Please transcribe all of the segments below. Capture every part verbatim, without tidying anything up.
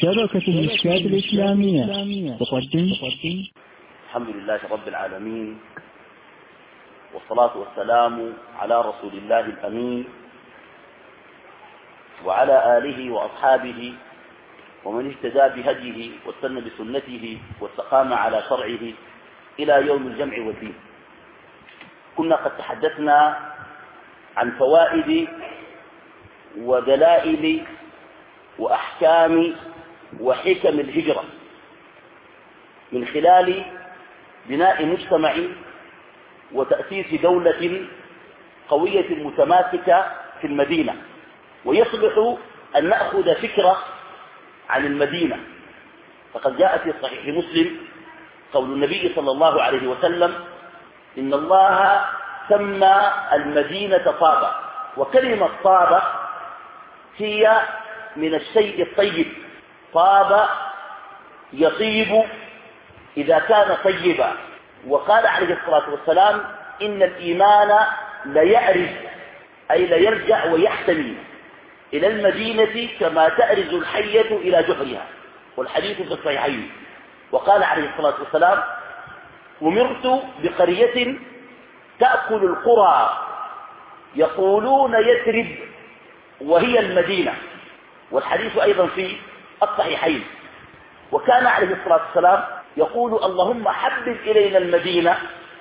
شبكة المشكات الإسلامية تقدم. الحمد لله رب العالمين، والصلاة والسلام على رسول الله الأمين وعلى آله وأصحابه ومن اهتدى بهديه واستنى بسنته واستقام على شرعه إلى يوم الجمع والدين. كنا قد تحدثنا عن فوائد ودلائل وأحكام وحكم الهجرة من خلال بناء مجتمع وتأسيس دولة قوية متماسكة في المدينة. ويصلح أن نأخذ فكرة عن المدينة، فقد جاء في صحيح مسلم قول النبي صلى الله عليه وسلم: إن الله سمى المدينة طابة، وكلمة طابة هي من الشيء الطيب. طاب يطيب إذا كان طيبا. وقال عليه الصلاة والسلام: إن الإيمان ليأرز، أي ليرجع ويحتمي إلى المدينة كما تأرز الحية إلى جحرها، والحديث في الصحيحين. وقال عليه الصلاة والسلام: أمرت بقرية تأكل القرى يقولون يثرب وهي المدينة، والحديث أيضا في الصحيحين. وكان عليه الصلاة والسلام يقول: اللهم حبب إلينا المدينة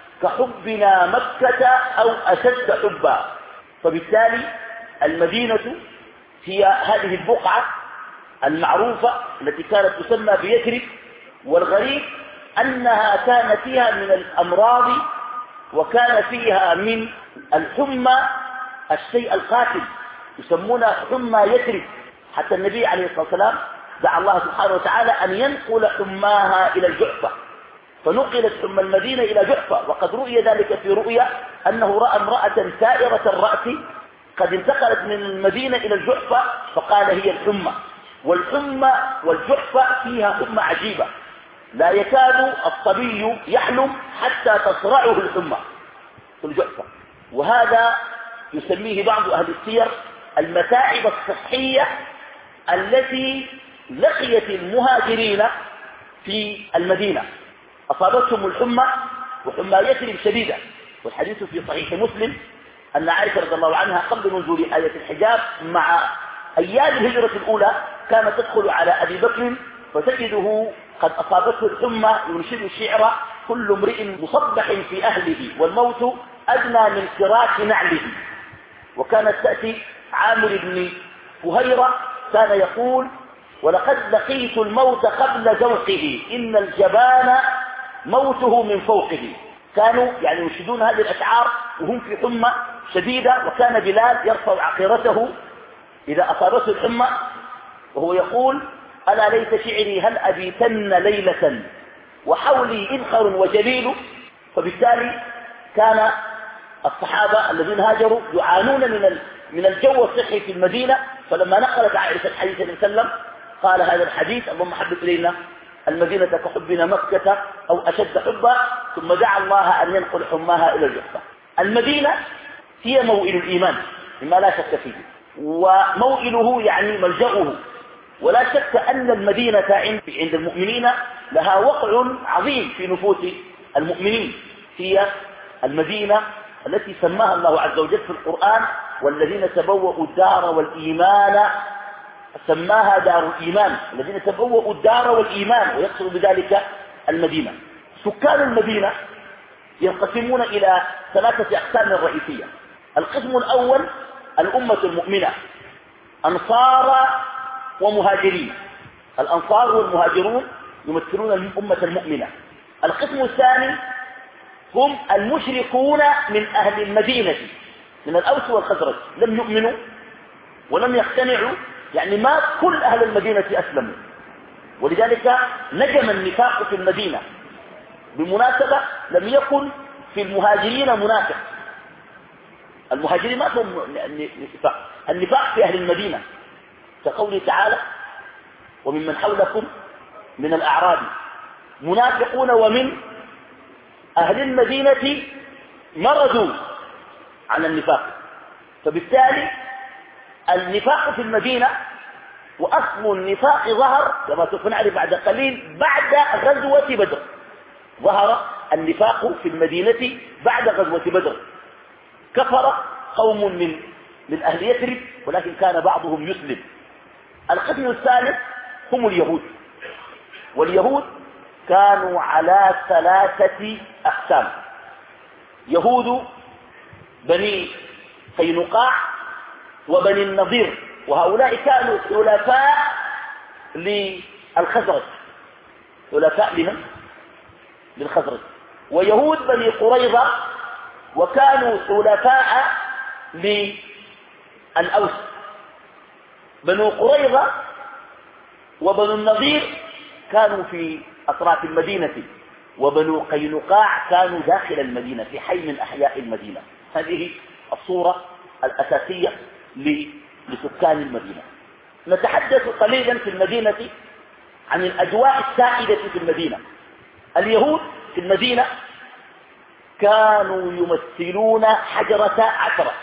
كحبنا مكة أو أشد حبا. فبالتالي المدينة هي هذه البقعة المعروفة التي كانت تسمى بيثرب. والغريب أنها كان فيها من الأمراض وكان فيها من الحمى الشيء القاتل، يسمونها حمى يثرب. حتى النبي عليه الصلاة والسلام دعا الله سبحانه وتعالى أن ينقل حماها إلى الجحفة، فنقلت حمى المدينة إلى جحفة. وقد رؤي ذلك في رؤيا أنه رأى امرأة سائرة الرأس قد انتقلت من المدينة إلى الجحفة، فقال: هي الحمى. والحمى والجحفة فيها حمى عجيبة، لا يكاد الصبي يحلم حتى تصرعه الحمى في الجحفة. وهذا يسميه بعض أهل السير المتاعب الصحية التي لقيت المهاجرين في المدينة. أصابتهم الحمى، وحمى يثرب شديدة. والحديث في صحيح مسلم أن عائشة رضي الله عنها قبل نزول آية الحجاب مع أيام الهجرة الأولى كانت تدخل على أبي بكر فتجده قد أصابته الحمى ينشد الشعر: كل امرئ مصبح في أهله والموت أدنى من فراش نعله. وكانت تأتي عامر بن فهيرة كان يقول: ولقد لقيت الموت قبل ذوقه إن الجبان موته من فوقه. كانوا يعني ينشدون هذه الأشعار وهم في حمى شديدة. وكان بلال يرفع عقيرته إذا أصابته الحمى وهو يقول: ألا ليت شعري هل أبيتن ليلة وحولي إنخر وجليل. فبالتالي كان الصحابة الذين هاجروا يعانون من من الجو الصحي في المدينة. فلما نقلت عائشة الحديث النبي صلى الله عليه وسلم قال هذا الحديث: اللهم حبب إلينا المدينة كحبنا مكة أو أشد حبا. ثم دعا الله أن ينقل حماها إلى الجحفة. المدينة هي موئل الإيمان مما لا شك فيه، وموئله يعني ملجأه. ولا شك أن المدينة عند المؤمنين لها وقع عظيم في نفوس المؤمنين. هي المدينة التي سماها الله عز وجل في القرآن: والذين تبوأوا الدار والإيمان، سماها دار الإيمان. الذين تبوأوا الدار والإيمان، ويقصد بذلك المدينة. سكان المدينة ينقسمون إلى ثلاثة أقسام رئيسية. القسم الأول الأمة المؤمنة، أنصار ومهاجرين. الأنصار والمهاجرون يمثلون الأمة المؤمنة. القسم الثاني هم المشركون من أهل المدينة من الأوس والخزرج، لم يؤمنوا ولم يقتنعوا، يعني ما كل أهل المدينة أسلموا، ولذلك نجم النفاق في المدينة. بالمناسبة لم يكن في المهاجرين منافق، المهاجرين ما هم النفاق، النفاق في أهل المدينة، كقوله تعالى: وممن حولكم من الأعراب منافقون ومن أهل المدينة مرضوا على النفاق. فبالتالي النفاق في المدينة وأصل أصل النفاق ظهر كما سوف نعرف بعد قليل بعد غزوة بدر. ظهر النفاق في المدينة بعد غزوة بدر. كفر قوم من من أهل يثرب ولكن كان بعضهم يسلم. القسم الثالث هم اليهود، واليهود كانوا على ثلاثة أقسام: يهود بني قينقاع وبني النضير، وهؤلاء كانوا حلفاء للخزرج، حلفاء لمن؟ للخزرج. ويهود بني قريظة وكانوا حلفاء للأوس. بنو قريظة وبنو النضير كانوا في أطراف المدينة، وبنو قينقاع كانوا داخل المدينة في حي من أحياء المدينة. هذه الصورة الأساسية لسكان المدينة. نتحدث قليلا في المدينة عن الأجواء السائدة في المدينة. اليهود في المدينة كانوا يمثلون حجرة عشرة،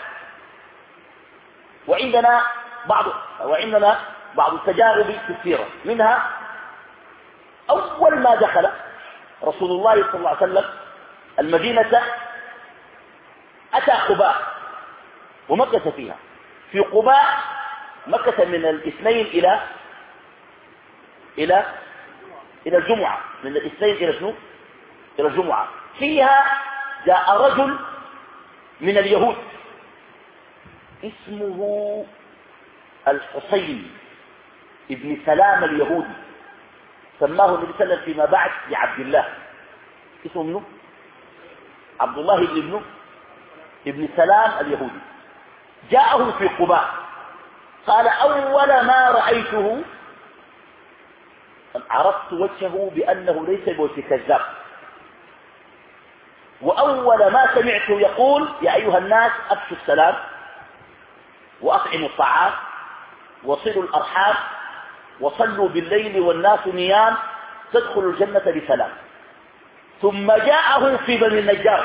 وعندنا بعض وعندنا بعض التجارب في السيرة. منها أول ما دخل رسول الله صلى الله عليه وسلم المدينة أتى قباء ومكث فيها. في قباء مكث من الاثنين إلى إلى إلى الجمعة، من الاثنين إلى شنو؟ إلى الجمعة. فيها جاء رجل من اليهود اسمه الحسين ابن سلام اليهودي، سماه النبي صلى الله عليه وسلم فيما بعد بعبد الله. اسمه منه عبد الله بن ابنه ابن سلام اليهودي. جاءه في قباء، قال: أول ما رأيته عرفت وجهه بأنه ليس بوجه كذاب، وأول ما سمعته يقول: يا أيها الناس أفشوا السلام وأطعموا الطعام وصلوا الأرحام وصلوا بالليل والناس نيام تدخلوا الجنة بسلام. ثم جاءه في بني النجار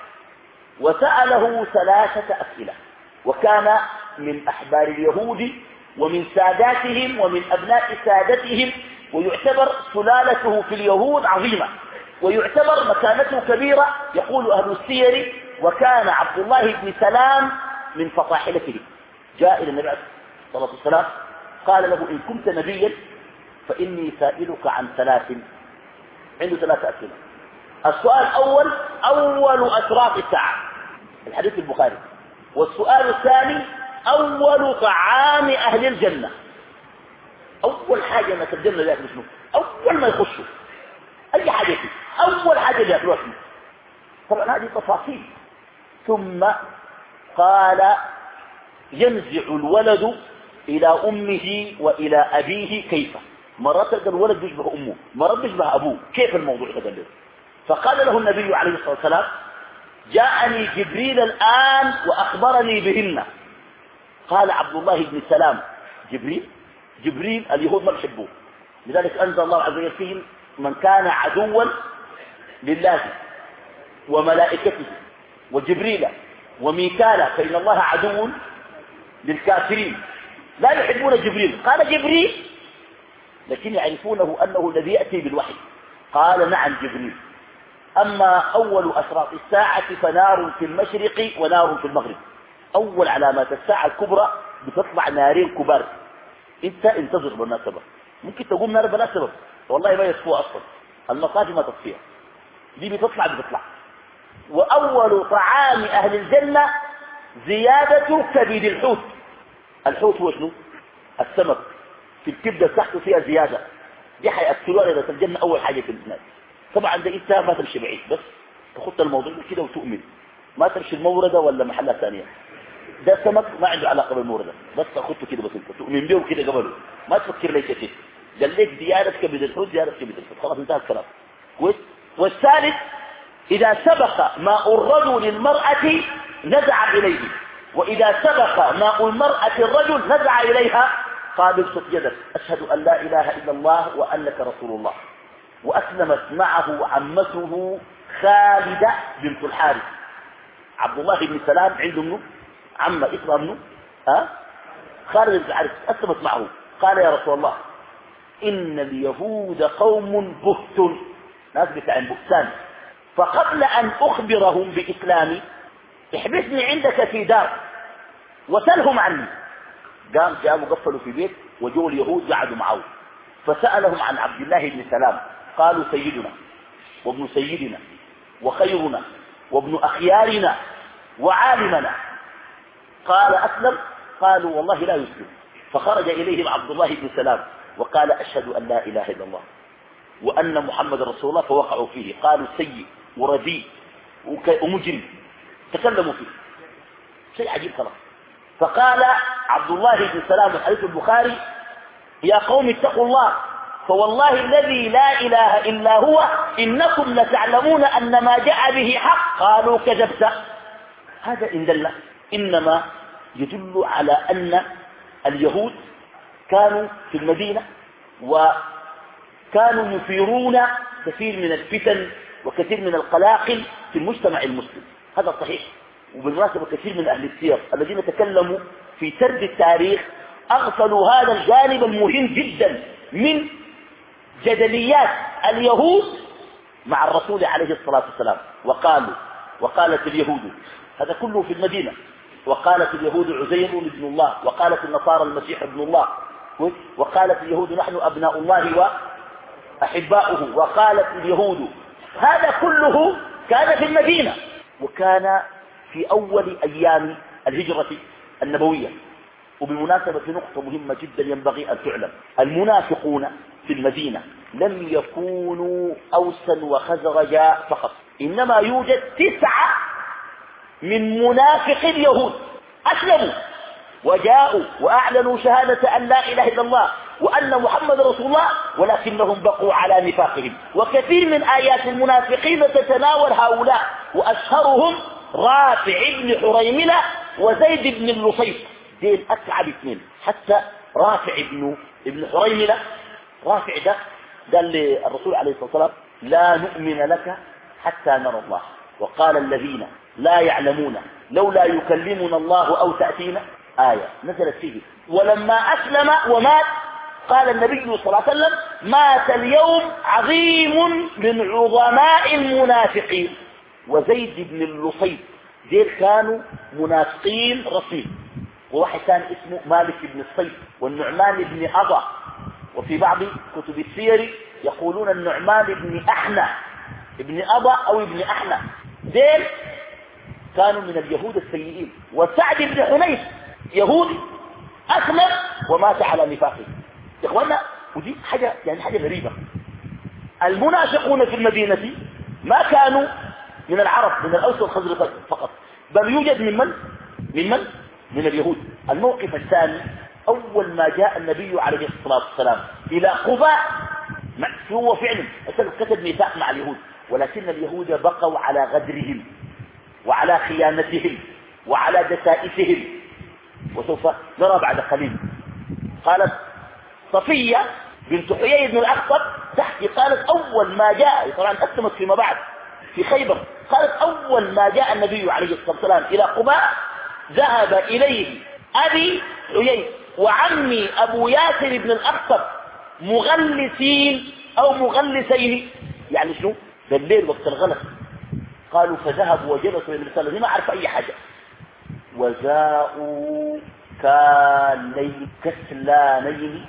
وسأله ثلاثة أسئلة، وكان من أحبار اليهود ومن ساداتهم ومن أبناء سادتهم، ويعتبر سلالته في اليهود عظيمة، ويعتبر مكانته كبيرة. يقول أهل السير: وكان عبد الله بن سلام من فطاحلته. جاء إلى النبي عليه الصلاة والسلام قال له: إن كنت نبيا فإني سائلك عن ثلاث. عنده ثلاثة أسئلة. السؤال الأول: أول أشراط الساعة، الحديث البخاري. والسؤال الثاني: أول طعام أهل الجنة. أول حاجة ما الجنة يأكلوا شنو؟ أول ما يخشوا أي حاجة فيه أول حاجة يأكلوها شنو؟ طبعا هذه تفاصيل. ثم قال: ينزع الولد إلى أمه وإلى أبيه كيف؟ مرة تلقى الولد يشبه أمه، مرة يشبه أبوه. كيف الموضوع تقدر؟ فقال له النبي عليه الصلاة والسلام: جاءني جبريل الآن وأخبرني بهن. قال عبد الله بن سلام: جبريل؟ جبريل اليهود ما بيحبوه، لذلك أنزل الله عز وجل فيهم: من كان عدوا لله وملائكته وجبريل وميكال فإن الله عدو للكافرين، لا يحبون جبريل. قال: جبريل؟ لكن يعرفونه أنه الذي يأتي بالوحي. قال: نعم جبريل. أما أول أشراط الساعة فنار في المشرق ونار في المغرب. أول علامات الساعة الكبرى بتطلع نارين كبار، انت انتظر بالنسبة. ممكن تقوم نار بلا سبب، والله ما يصفوها أصلا، المصاجي ما تطفيها، دي بتطلع بتطلع. وأول طعام أهل الجنة زيادة كبد الحوت. الحوت هو شنو؟ السمك. في الكبدة تحته فيها زيادة، دي حيأكلوها إذا الجنة أول حاجة في الناس. طبعا ده انت ما تمشي بعيد، بس تخط الموضوع كده وتؤمن، ما تمشي الموردة ولا محلات ثانية. ده سمك ما عنده علاقة بالموردة، بس تخطه كده، بس انت تؤمن به وكده قبله، ما تفكر ليش كثير. قال لك زيادة كبد الحوت، زيادة كبد الحوت، خلاص انتهى الكلام. والثالث: إذا سبق ماء الرجل للمرأة نزع إليه، وإذا سبق ماء المرأة الرجل نزع إليها. قال: ابسط يدك، أشهد أن لا إله إلا الله وأنك رسول الله. وأسلمت معه عمته خالدة بنت الحارث. عبد الله بن سلام عنده منه عمة اسمها منه ها؟ خالد بن الحارث، أسلمت معه. قال: يا رسول الله إن اليهود قوم بهت، ناس بتاع بهتان، فقبل أن أخبرهم بإسلامي احبسني عندك في دار وسلهم عني. قام جابوا قفلوا في بيت وجوا اليهود قعدوا معه فسألهم عن عبد الله بن سلام، قالوا سيدنا وابن سيدنا وخيرنا وابن أخيارنا وعالمنا، قال أسلم؟ قالوا والله لا يسلم. فخرج إليهم عبد الله بن سلام وقال أشهد أن لا إله إلا الله وأن محمد رسول الله، فوقعوا فيه قالوا سيء ورديء ومجرم، تكلموا فيه شيء عجيب خلاص. فقال عبد الله بن سلام في حديث البخاري يا قوم اتقوا الله فوالله الذي لا إله إلا هو إنكم لتعلمون أن ما جاء به حق. قالوا كذبت. هذا إن دل إنما يدل على أن اليهود كانوا في المدينة وكانوا يثيرون كثير من الفتن وكثير من القلاقل في المجتمع المسلم، هذا صحيح. وبالمناسبة كثير من أهل السير الذين تكلموا في سرد التاريخ أغفلوا هذا الجانب المهم جدا من جدليات اليهود مع الرسول عليه الصلاة والسلام. وقالوا وقالت اليهود، هذا كله في المدينة، وقالت اليهود عزير ابن الله، وقالت النصارى المسيح ابن الله، وقالت اليهود نحن أبناء الله وأحباؤه، وقالت اليهود. هذا كله كان في المدينة وكان في أول أيام الهجرة النبوية. وبالمناسبة في نقطة مهمة جدا ينبغي أن تعلم، المنافقون في المدينة لم يكونوا أوسا وخزرجا فقط، إنما يوجد تسعة من منافق اليهود أسلموا وجاءوا وأعلنوا شهادة أن لا إله إلا الله وأن محمد رسول الله، ولكنهم بقوا على نفاقهم. وكثير من آيات المنافقين تتناول هؤلاء، وأشهرهم رافع بن حريملة وزيد بن اللصيص، دين أكعب اثنين. حتى رافع بن ابن حريملة، رافع ده قال للرسول عليه الصلاة والسلام لا نؤمن لك حتى نرى الله، وقال الذين لا يعلمون لولا يكلمنا الله أو تأتينا آية نزلت فيه. ولما أسلم ومات قال النبي صلى الله عليه وسلم مات اليوم عظيم من عظماء المنافقين. وزيد بن اللصيص دير كانوا منافقين رسمي، وواحد كان اسمه مالك بن الصيف والنعمان بن أضى، وفي بعض كتب السير يقولون النعمان بن أحنى ابن أضى أو ابن أحنى، دير كانوا من اليهود السيئين. وسعد بن حنيف يهودي أسلم ومات على نفاقه. يا إخوانا ودي حاجة يعني حاجة غريبة، المنافقون في المدينة ما كانوا من العرب من الأوس والخزرج فقط، بل يوجد من من؟ من من؟ من اليهود. الموقف الثاني أول ما جاء النبي عليه الصلاة والسلام إلى قباء، هو فعلا كتب ميثاق مع اليهود، ولكن اليهود بقوا على غدرهم وعلى خيانتهم وعلى دسائسهم، وسوف نرى بعد قليل. قالت صفية بنت حيي بن الأخطب تحكي، قالت أول ما جاء، طبعا أسلمت فيما بعد في خيبر، قالت أول ما جاء النبي عليه الصلاة والسلام إلى قباء ذهب إليه أبي حيي وعمي أبو ياسر بن الأخطب مغلسين أو مغلسين، يعني شنو؟ بالليل وقت الغلس. قالوا فذهبوا وجلسوا الى الرسالة ما عرف أي حاجة، وجاءوا كالليل كسلانين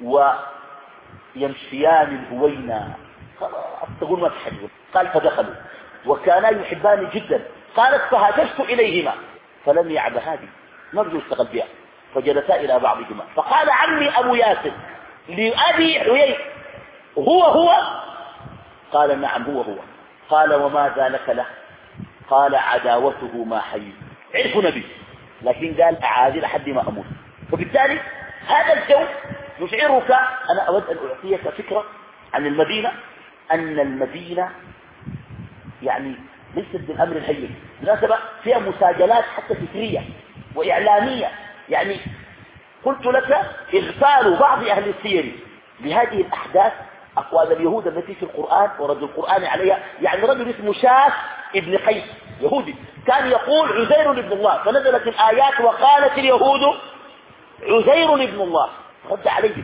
ويمشيان الهوينا، خلاص تقول ما تحجب. قال فدخلوا وكانا يحبان جدا. قالت فهاجست إليهما فلم يعب هذه، ما رجوا اشتغل بها، فجلسا إلى بعضهما. فقال عمي أبو ياسر لأبي حيي هو هو؟ قال نعم هو هو. قال وماذا لك له؟ قال عداوته ما حي. عرفوا نبي، لكن قال أعادي لحد ما أموت. فبالتالي هذا الجو يشعرك. أنا أود أن أعطيك فكرة عن المدينة، أن المدينة يعني ليست بالأمر الهين، بالنسبة فيها مساجلات حتى فكرية وإعلامية. يعني قلت لك اغفال بعض أهل السير بهذه الأحداث أقوال اليهود التي في القرآن ورد القرآن عليها. يعني رجل اسمه شاس ابن قيس يهودي كان يقول عزير ابن الله، فنزلت الآيات وقالت اليهود عزير ابن الله، رد عليه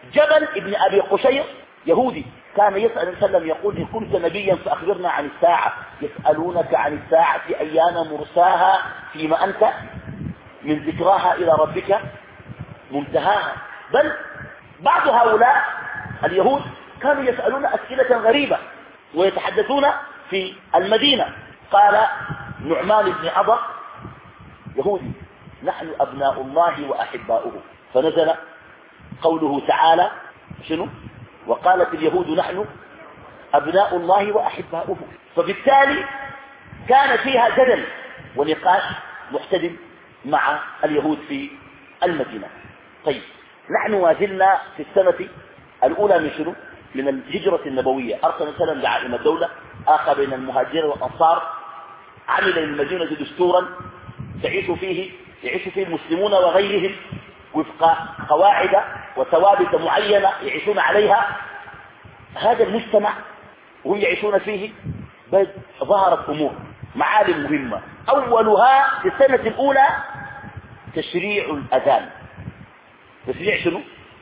جبل ابن أبي قشير يهودي كان يسأل النبي صلى الله عليه وسلم يقول إن كنت نبيا فأخبرنا عن الساعة، يسألونك عن الساعة أيان مرساها فيما أنت من ذكراها إلى ربك منتهاها. بل بعض هؤلاء اليهود كانوا يسألون أسئلة غريبة ويتحدثون في المدينة. قال نعمان بن عضر يهودي نحن أبناء الله وأحباؤه، فنزل قوله تعالى شنو؟ وقالت اليهود نحن أبناء الله وأحباؤه. فبالتالي كان فيها جدل ونقاش محتدم مع اليهود في المدينة. طيب نحن ما زلنا في السنة الأولى من شنو؟ من الهجرة النبوية. أرسل سلم لعائم الدولة آخى بين المهاجرين والأنصار، عمل للمدينة دستورا تعيش فيه يعيش فيه المسلمون وغيرهم وفق قواعد وثوابت معينة يعيشون عليها. هذا المجتمع وهم يعيشون فيه بل ظهرت أمور معالم مهمة. أولها في السنة الأولى تشريع الأذان. تشريع شنو؟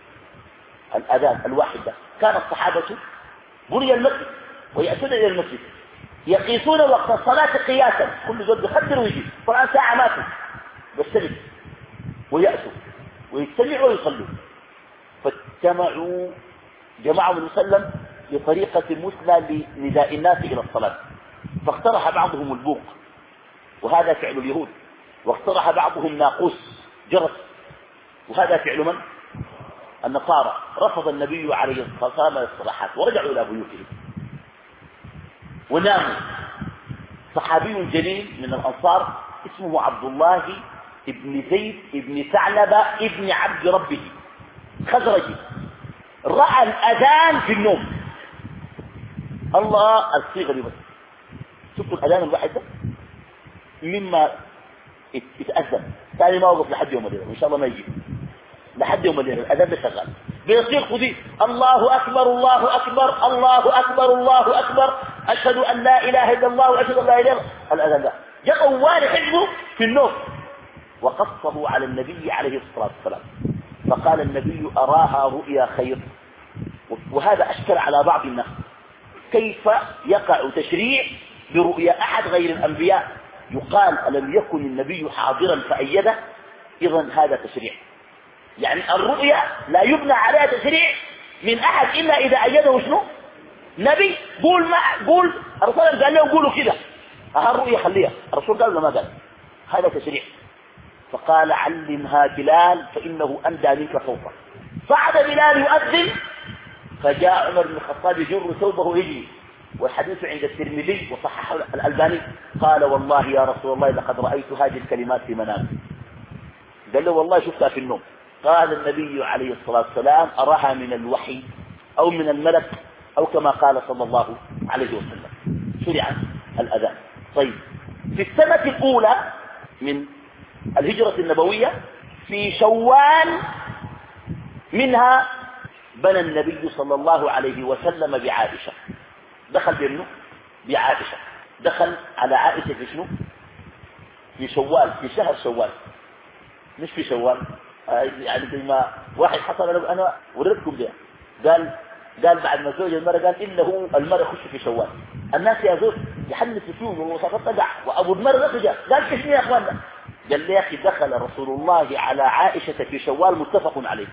الأذان الواحد ده. كان الصحابة بني المسجد ويأتون إلى المسجد يقيسون وقت الصلاة قياسا، كل زول بيقدر ويجي القرآن ساعة ماتوا بس ويأتوا ويجتمعوا ويصلوا. فاجتمعوا جماعة النبي صلى الله عليه وسلم بطريقة مثلى لنداء الناس إلى الصلاة. فاقترح بعضهم البوق وهذا فعل اليهود، واقترح بعضهم ناقوس جرس وهذا فعل من؟ النصارى. رفض النبي عليه الصلاة والسلام الاصطلاحات ورجعوا إلى بيوتهم وناموا. صحابي جليل من الأنصار اسمه عبد الله ابن زيد ابن ثعلبة ابن عبد ربه خزرجي، رأى الأذان في النوم. الله الصيغة دي بس شفتوا الأذان الواحد ده مما يتأذن ثاني ما وقف لحد يوم الليلة وإن شاء الله ما يجي لحد يوم الليلة. الأذان ده شغال بيصير خذي الله أكبر الله أكبر الله أكبر الله أكبر أشهد أن لا إله إلا الله وأشهد أن لا إله إلا الله. الأذان ده جاء أول حزبه في النوم وقصه على النبي عليه الصلاة والسلام، فقال النبي أراها رؤيا خير. وهذا أشكل على بعض الناس كيف يقع تشريع برؤيا أحد غير الأنبياء. يقال ألم يكن النبي حاضرا فأيده؟ إذن هذا تشريع. يعني الرؤيا لا يبنى عليها تشريع من أحد إلا إذا أيده شنو؟ نبي. قول ما قول الرسول قال له قولوا كده ها الرؤيا خليها. الرسول قال له ما قال هذا تشريع. فقال علمها بلال فإنه أندى منك صوتا. صعد بلال يؤذن فجاء عمر بن الخطاب يجر ثوبه يجري، والحديث عند الترمذي وصححه الألباني. قال والله يا رسول الله لقد رأيت هذه الكلمات في منامي. قال له والله شفتها في النوم. قال النبي عليه الصلاة والسلام أراها من الوحي أو من الملك أو كما قال صلى الله عليه وسلم. شرع الأذان. طيب في السنة الأولى من الهجرة النبوية في شوال منها بنى النبي صلى الله عليه وسلم بعائشة. دخل بابنه بعائشة، دخل على عائشة في شنو؟ في شوال، في شهر شوال مش في شوال. يعني زي ما واحد حصل له أنا وريتكم ده قال قال بعد ما زوج المرأة قال إنه المرأة يخش في شوال. الناس يا زوج يحنس فيهم والوساطات تقع وأبو المرأة رجع قال كيف يا أخواننا؟ قال لي يا أخي دخل رسول الله على عائشة في شوال متفق عليه.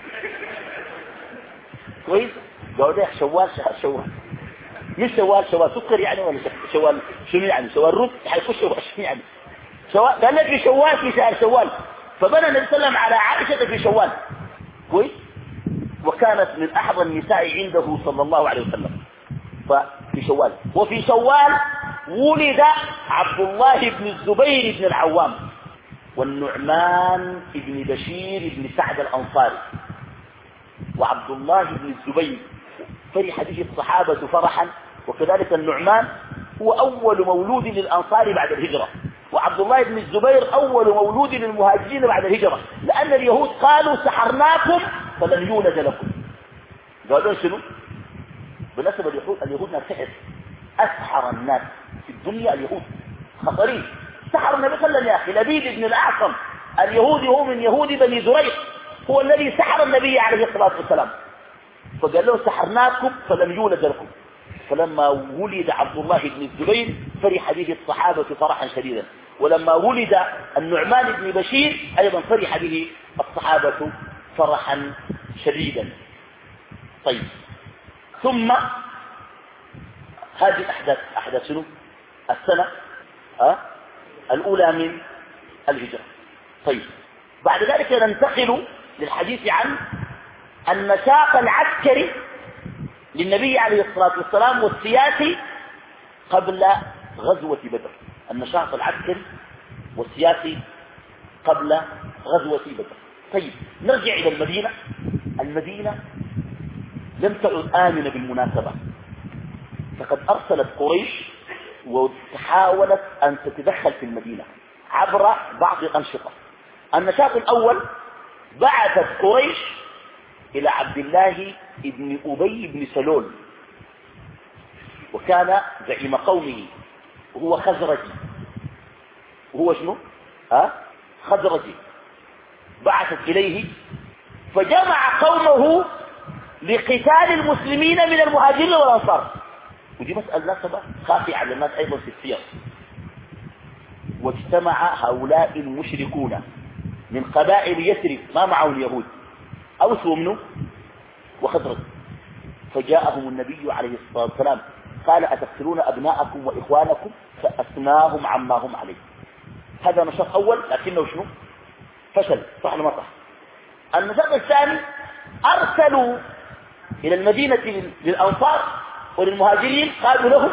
كويس؟ قالوا لي شوال شهر شوال مش شوال شوال سكر يعني ولا شوال شنو يعني شوال رز حيخش شوال شنو يعني شوال. قال لك في شوال في شهر شوال. فبنى النبي صلى الله عليه وسلم على عائشة في شوال. كويس؟ وكانت من أحظى النساء عنده صلى الله عليه وسلم. ففي شوال. وفي شوال ولد عبد الله بن الزبير بن العوام والنعمان بن بشير بن سعد الأنصاري. وعبد الله بن الزبير فرح به الصحابة فرحا، وكذلك النعمان هو أول مولود للأنصار بعد الهجرة، وعبد الله بن الزبير أول مولود للمهاجرين بعد الهجرة، لأن اليهود قالوا سحرناكم فلن يولد لكم. قالوا شنو؟ بالنسبة اليهود اليهود نسحر، أسحر الناس في الدنيا اليهود خطرين. سحر النبي صلى الله عليه وسلم يا أخي. لبيد بن الأعصم اليهودي هو من يهود بني زريق، هو الذي سحر النبي عليه الصلاة والسلام. فقال له سحرناكم فلم يولد لكم. فلما ولد عبد الله بن الزبير فرح به الصحابة فرحا شديدا، ولما ولد النعمان بن بشير أيضا فرح به الصحابة فرحا شديدا. طيب، ثم هذه أحداث أحداث شنو؟ السنة أه؟ الأولى من الهجرة. طيب، بعد ذلك ننتقل للحديث عن النشاط العسكري للنبي عليه الصلاة والسلام والسياسي قبل غزوة بدر. النشاط العسكري والسياسي قبل غزوة بدر. طيب، نرجع إلى المدينة. المدينة لم تعد آمنة بالمناسبة، فقد أرسلت قريش وحاولت أن تتدخل في المدينة عبر بعض الأنشطة. النشاط الأول، بعثت قريش إلى عبد الله بن أبي بن سلول، وكان زعيم قومه، وهو خزرجي. وهو شنو؟ أه؟ خزرجي. بعثت إليه فجمع قومه لقتال المسلمين من المهاجرين والأنصار. ودي مسألة ناسبة خافية على الناس أيضا في السير. واجتمع هؤلاء المشركون من قبائل يثرب ما معه اليهود، أوس ومنو وخزرج، فجاءهم النبي عليه الصلاة والسلام قال أتقتلون أبناءكم وإخوانكم؟ فأثناهم عما هم عليه. هذا نشاط أول، لكنه شنو؟ فشل، صح ولا ما صح؟ النشاط الثاني، أرسلوا إلى المدينة للأنصار وللمهاجرين، قالوا لهم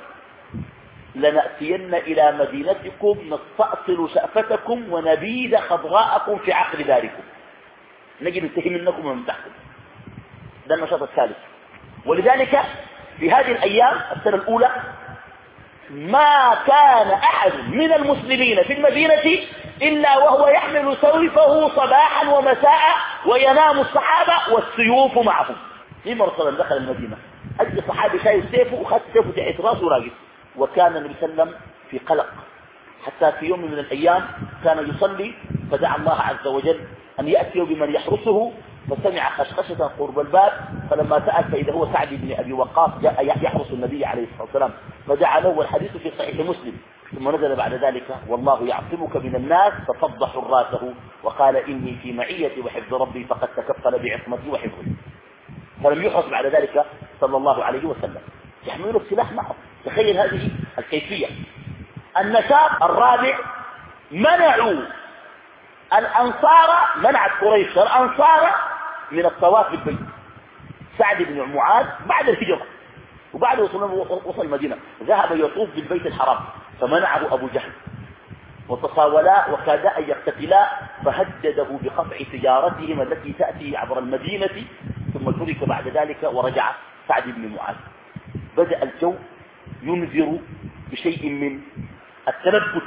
لنأتين إلى مدينتكم نستأصل شأفتكم ونبيد خضراءكم في عقل داركم، نجي ننتهي منكم ومن تحتكم. ده النشاط الثالث. ولذلك في هذه الأيام السنة الأولى ما كان أحد من المسلمين في المدينة إلا وهو يحمل سيفه صباحا ومساء، وينام الصحابة والسيوف معهم. في مرة دخل المدينة أجل صحابي شايف سيفه وخذ سيفه تحت راسه وراقص، وكان النبي صلى الله عليه وسلم في قلق، حتى في يوم من الأيام كان يصلي فدعا الله عز وجل أن يأتي بمن يحرسه، فسمع خشخشة قرب الباب، فلما سأل فإذا هو سعد بن أبي وقاص جاء يحرس النبي عليه الصلاة والسلام، فدعا له، والحديث في صحيح مسلم. ثم نزل بعد ذلك والله يعصمك من الناس، ففض حراسه وقال إني في معيتي وحفظ ربي فقد تكفل بعصمتي وحفظي. فلم يحرس بعد ذلك صلى الله عليه وسلم، يحملون السلاح معه. تخيل هذه الكيفية. النشاط الرابع، منعوا الأنصار، منعت قريش الأنصار من الطواف بالبيت. سعد بن معاذ بعد الهجرة وبعد وصل المدينة ذهب يطوف بالبيت الحرام، فمنعه أبو جهل، وتصاولا وكادا أن يقتتلا، فهدده بقطع تجارتهم التي تأتي عبر المدينة، ثم ترك بعد ذلك ورجع سعد بن معاذ. بدأ الجو ينذر بشيء من التلبس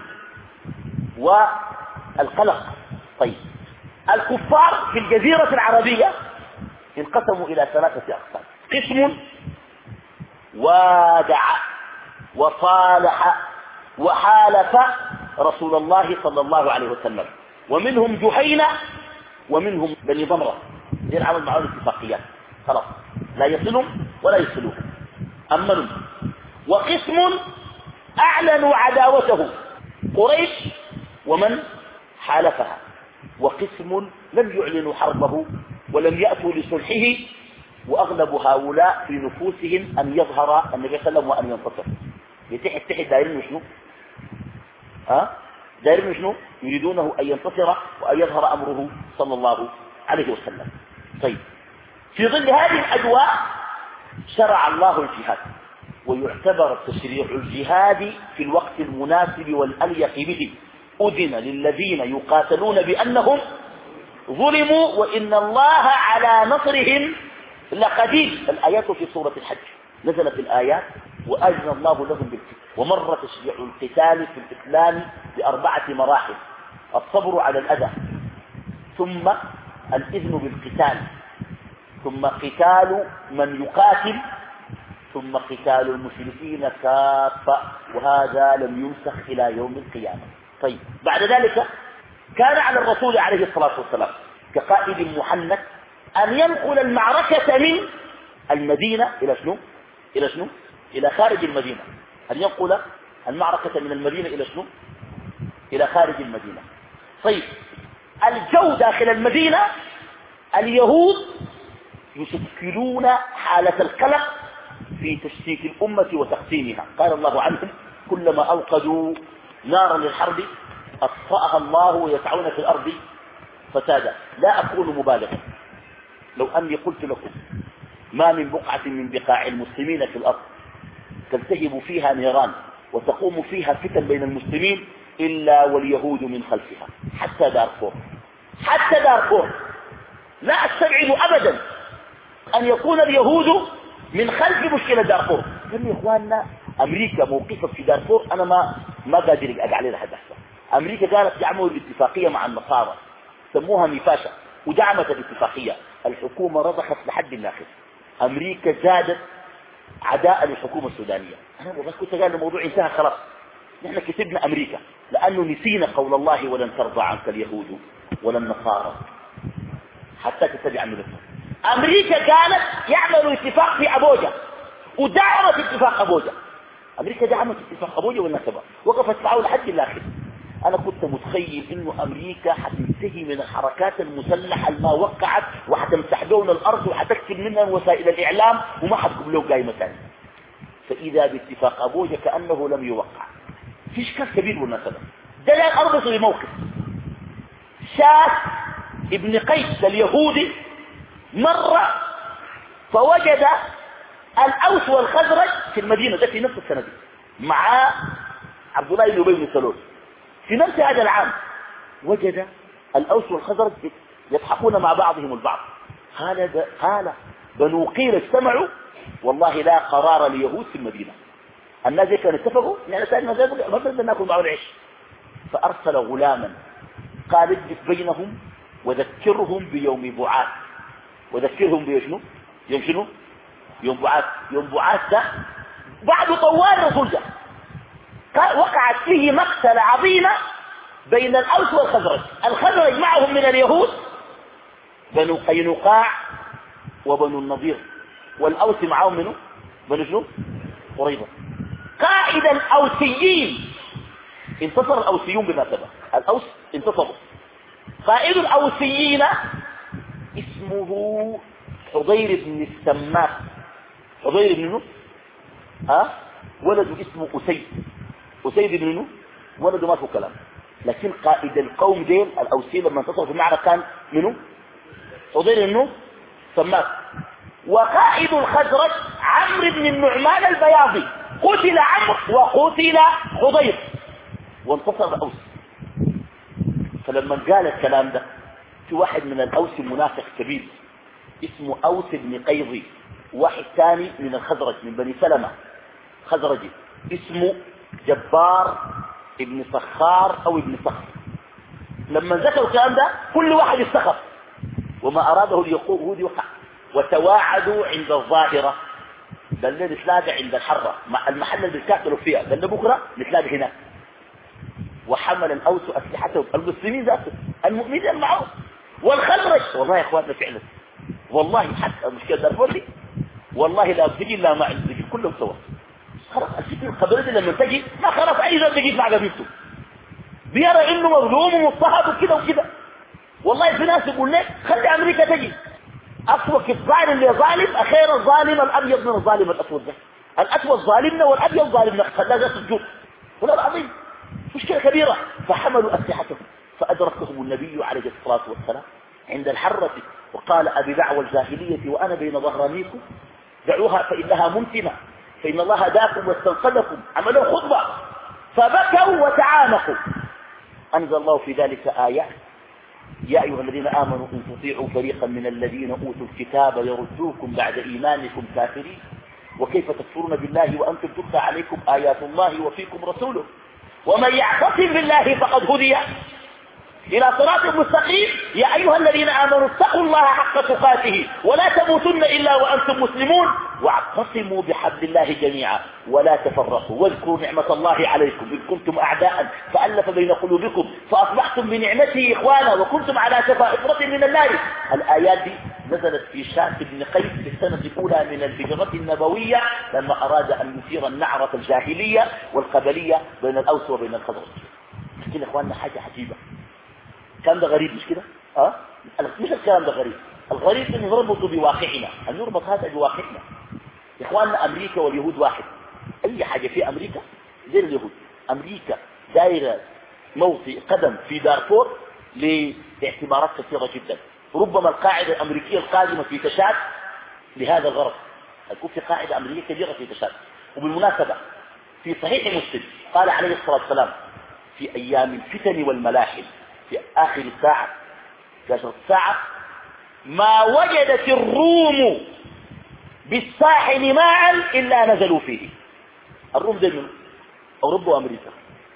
والقلق. طيب، الكفار في الجزيرة العربية انقسموا إلى ثلاثة أقسام. قسم وادع وصالح وحالف رسول الله صلى الله عليه وسلم، ومنهم جهينة ومنهم بني ضمرة، دي العمل معهم الاتفاقيات، خلاص لا يصلهم ولا يصلوهم، أمنوا. وقسم أعلنوا عداوته، قريش ومن حالفها، وقسم لم يعلنوا حربه ولم يأتوا لصلحه، وأغلب هؤلاء في نفوسهم أن يظهر النبي صلى الله عليه وسلم وأن ينتصر. يتحد تحت دائرين شنو؟ ها؟ دائرين شنو؟ يريدونه أن ينتصر وأن يظهر أمره صلى الله عليه وسلم. طيب، في ظل هذه الأجواء شرع الله الجهاد، ويعتبر تشريع الجهاد في الوقت المناسب والأليق به. أذن للذين يقاتلون بأنهم ظلموا وإن الله على نصرهم لقدير. الآيات في سورة الحج نزلت الآيات وأذن الله لهم بالقتال. ومر تشريع القتال في الإسلام بأربعة مراحل: الصبر على الأذى، ثم الإذن بالقتال، ثم قتال من يقاتل، ثم قتال المشركين كافة، وهذا لم ينسخ إلى يوم القيامة. طيب، بعد ذلك كان على الرسول عليه الصلاة والسلام كقائد محنك أن ينقل المعركة من المدينة إلى شنو إلى شنو إلى خارج المدينة، أن ينقل المعركة من المدينة إلى شنو إلى خارج المدينة. طيب الجو داخل المدينة اليهود يشكلون حالة القلق في تشتيت الأمة وتقسيمها. قال الله عنهم كلما أوقدوا نارا للحرب أطفأها الله ويسعون في الأرض فسادا. لا أكون مبالغا لو أني قلت لكم ما من بقعة من بقاع المسلمين في الأرض تلتهب فيها نيران وتقوم فيها فتن بين المسلمين إلا واليهود من خلفها، حتى دارفور، حتى دارفور لا أستبعد أبدا أن يكون اليهود من خلف مشكلة دارفور. قال يا إخواننا أمريكا موقفها في دارفور أنا ما ما قادر أقع عليه لحد أحسن. أمريكا قالت يعملوا الاتفاقية مع النصارى سموها ميفاشا ودعمت الاتفاقية، الحكومة رضخت لحد الآخر. أمريكا زادت عداء للحكومة السودانية. أنا بس كنت قال الموضوع انتهى خلاص، نحن كسبنا أمريكا لأنه نسينا قول الله ولن ترضى عنك اليهود ولا النصارى حتى تتبع ملتهم. أمريكا قالت يعملوا اتفاق في أبوجا ودعمت اتفاق أبوجا. أمريكا دعمت اتفاق أبوجا والنسبة وقفت معه لحد الآخر. أنا كنت متخيل إنه أمريكا حتنتهي من الحركات المسلحة اللي ما وقعت وحتمسح دون الأرض وحتكتب منها وسائل الإعلام وما حتكب له قايمة ثانية. فإذا باتفاق أبوجا كأنه لم يوقع. في إشكال كبير بالمسألة. ده لا أربط بموقف شاف ابن قيس اليهودي مرة فوجد الأوس والخزرج في المدينة ده في نفس السنة دي مع عبد الله بن أبي بن سلول. في نفس هذا العام وجد الأوس والخزرج يضحكون مع بعضهم البعض. قال قال بنو قيل اجتمعوا والله لا قرار ليهود في المدينة. الناس كانوا اتفقوا يعني سألنا ذلك ما بدنا ناكل معه العيش. فأرسل غلاما قال اجلس بينهم وذكرهم بيوم بعاث. وذكرهم بيشنو يوم شنو يوم بعاث. يوم بعاث ده بعد طوال الرسول ده وقعت فيه مقتل عظيمة بين الأوس والخزرج. الخزرج معهم من اليهود بنو قينقاع وبنو النضير، والأوس معهم منه بنو شنو قريظة. قائد الأوسيين انتصر الأوسيون بما سبق. الأوس انتصروا. قائد الأوسيين اسمه حضير بن السماك. حضير بن نو ها ولده اسمه أسيد. أسيد بن نو ولده ما فيه كلام. لكن قائد القوم دين الأوسيين لما انتصروا في المعركة كان منه حضير بن نو سماك. وقائد الخزرج عمرو بن النعمان البياضي. قتل عمرو وقتل حضير وانتصر الأوس. فلما قال الكلام ده في واحد من الأوس منافق كبير اسمه أوس بن قيظي، واحد ثاني من الخزرج من بني سلمة خزرجي اسمه جبار ابن صخار أو ابن صخر. لما ذكروا الكلام ده كل واحد استخف وما أراده اليهود يوقع. وتواعدوا عند الظاهرة قال لي نتلاقى عند الحرة مع المحل اللي بيتكاتلوا فيها. قال لي بكرة نتلاقى هناك. وحمل الأوس أسلحتهم المسلمين ذاته المؤمنين معهم والخزرج. والله يا اخواننا فعلا والله حتى مشكلة دارفور دي والله لا بتجي لا مع الزجل كلهم سوا. خلاص الفكر القبيلة لما تجي ما خلاص أي ذات تجي مع قبيلته بيرى إنه مظلوم ومضطهد وكده وكده. والله في ناس يقول لك خلي أمريكا تجي أسوأ الظالم اللي ظالم أخير الظالم الأبيض من الظالم الأسود ده. الأسود ظالمنا والأبيض ظالمنا خلاها ذات الجود. ولا العظيم مشكلة كبيرة. فحملوا أسلحتهم فأدركهم النبي عليه الصلاة والسلام عند الحرة وقال أبي دعوى الجاهلية وأنا بين ظهرانيكم دعوها فإنها ممتنة فإن الله هداكم واستنقذكم. عملوا خطبة فبكوا وتعانقوا. أنزل الله في ذلك آيات يا أيها الذين آمنوا إن تطيعوا فريقا من الذين أوتوا الكتاب يردوكم بعد إيمانكم كافرين وكيف تكفرون بالله وأنتم تتلى عليكم آيات الله وفيكم رسوله ومن يعتصم بالله فقد هدي إلى صراط مستقيم. يا أيها الذين آمنوا اتقوا الله حق تقاته ولا تموتن إلا وأنتم مسلمون واعتصموا بحبل الله جميعا ولا تفرقوا واذكروا نعمة الله عليكم إذ كنتم أعداء فألف بين قلوبكم فأصبحتم بنعمته إخوانا وكنتم على شفا حفرة من النار. الآيات دي نزلت في شاة بن قيس في السنة الأولى من الهجرة النبوية لما أراد أن يثير النعرة الجاهلية والقبلية بين الأوس وبين الخزرج. لكن إخواننا حاجة عجيبة، كان ده غريب مش كده؟ أه؟ مش الكلام ده غريب، الغريب أن يربط بواقعنا، أن يربط هذا بواقعنا. إخواننا أمريكا واليهود واحد، أي حاجة في أمريكا زي اليهود. أمريكا دائرة موطئ قدم في دارفور لاعتبارات كثيرة جدا. ربما القاعدة الأمريكية القادمة في تشاد لهذا الغرض، يكون في قاعدة أمريكية كبيرة في تشاد. وبالمناسبة في صحيح مسلم قال عليه الصلاة والسلام في أيام الفتن والملاحم في آخر الساعة في عشرة الساعة ما وجدت الروم بالساحل ماء إلا نزلوا فيه. الروم ده من أوروبا وأمريكا.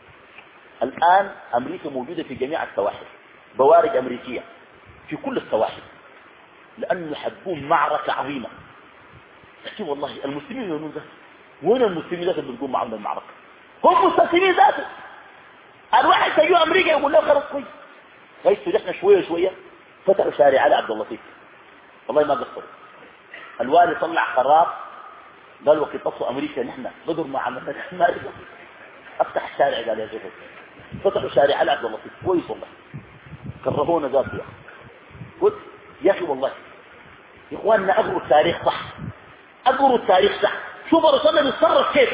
الآن أمريكا موجودة في جميع السواحل، بوارج أمريكية في كل السواحل، لأنه حتكون معركة عظيمة. تحكي والله المسلمين يقولون ذات وين المسلمين ذات اللي بتقوم معهم المعركة؟ هم مستسلمين ذاته. الواحد تجوا أمريكا يقول له خلاص كويس كويس تجحنا شوية شوية فتحوا شارع على عبد اللطيف، والله ما قصروا. الوالي طلع قرار قال وقت تصوا أمريكا نحن بدر مع عملنا ما افتح الشارع قال يا جبل فتحوا شارع على عبد اللطيف كويس والله كرهونا ذات يا قلت يا أخي والله يا إخواننا أقروا التاريخ صح، أقروا التاريخ صح. شوف الرسول بيتصرف كيف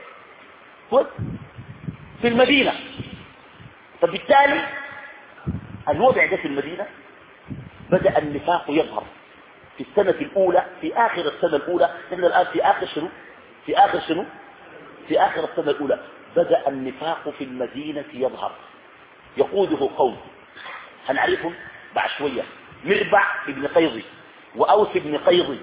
قلت في المدينة. فبالتالي الوضع ده في المدينة بدأ النفاق يظهر في السنة الأولى، في آخر السنة الأولى. نحن الآن في آخر شنو في آخر شنو في آخر السنة الأولى بدأ النفاق في المدينة يظهر، يقوده قوم هنعرفهم بعد شوية، مربع ابن قيضي وأوس ابن قيضي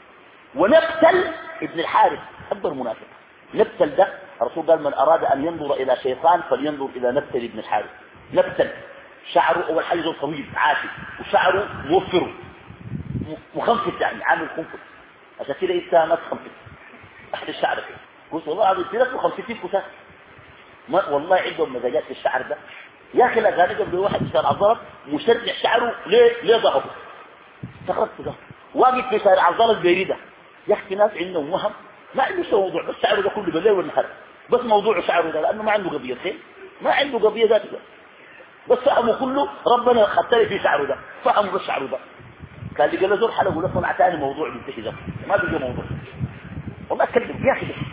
ونبتل ابن الحارث أكبر منافق. نبتل ده الرسول قال من أراد أن ينظر إلى شيطان فلينظر إلى نبتل ابن الحارث. نبتل شعره أول حاجة طويل عاشي وشعره موفر مخنفت يعني عامل خنفت عشان كده إنت ما تخنفت أحد الشعر كده قلت والله عظيم في ناس مخنفتين كتاب ما والله عندهم مزاجات في الشعر ده يا أخي. لا قال قبل واحد شارع الضرب مشرع شعره ليه ليه ضعف استغربت ده واقف في شارع الضرب بيريده. يا أخي ناس عندهم وهم ما عنده شيء موضوع بس شعره ده كله بالليل والنهار بس موضوع شعره ده لأنه ما عنده قضيتين ما عنده قضية ذات ده بس فهمه كله ربنا خطري في شعره ده فهمه بس شعره ده. كان لي قال زور حلقه ولا صنع ثاني موضوع بينتهي ده ما بيجي موضوع والله اتكلم يا اخي.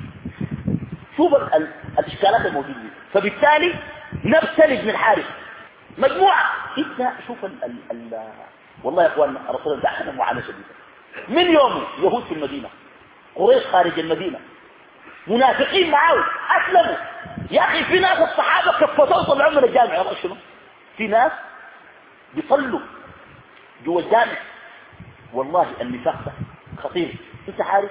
شوف الاشكالات الموجوده. فبالتالي نبتل ابن الحارث مجموعه انت شوف ال ال ال والله يا اخواننا الرسول ده احنا معاناه شديده من يوم يهود في المدينه قريش خارج المدينه منافقين معاه اسلموا. يا اخي في ناس الصحابه كفتوا طلعوا من الجامع يا شنو في ناس بيصلوا جوا الجامع. والله النفاق ده خطير. انت عارف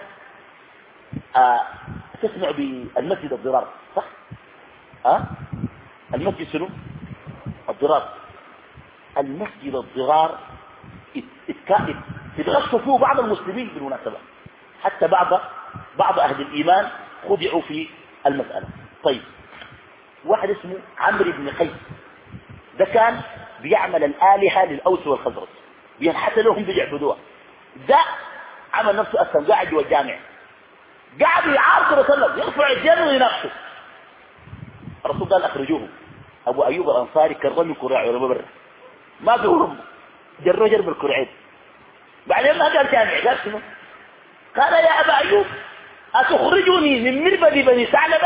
آه تسمع بالمسجد الضرار صح؟ آه المسجد شنو الضرار. المسجد الضرار اتكائد تتغشوا فيه بعض المسلمين بالمناسبة، حتى بعض بعض أهل الإيمان خدعوا في المسألة. طيب واحد اسمه عمرو بن قيس ده كان بيعمل الآلهة للأوس والخزرج بينحتى لهم بيعبدوها. ده عمل نفسه أسلم قاعد جوا الجامع قاعد يعارض الرسول يرفع الجن ويناقشه. الرسول قال أخرجوه. أبو أيوب الأنصاري كرر من كراعي ولا برا ما بيقولهم جروا جرب الكرعين. بعدين ما قال جامع قال شنو؟ قال يا أبا أيوب أتخرجني من مربد بني ثعلبة؟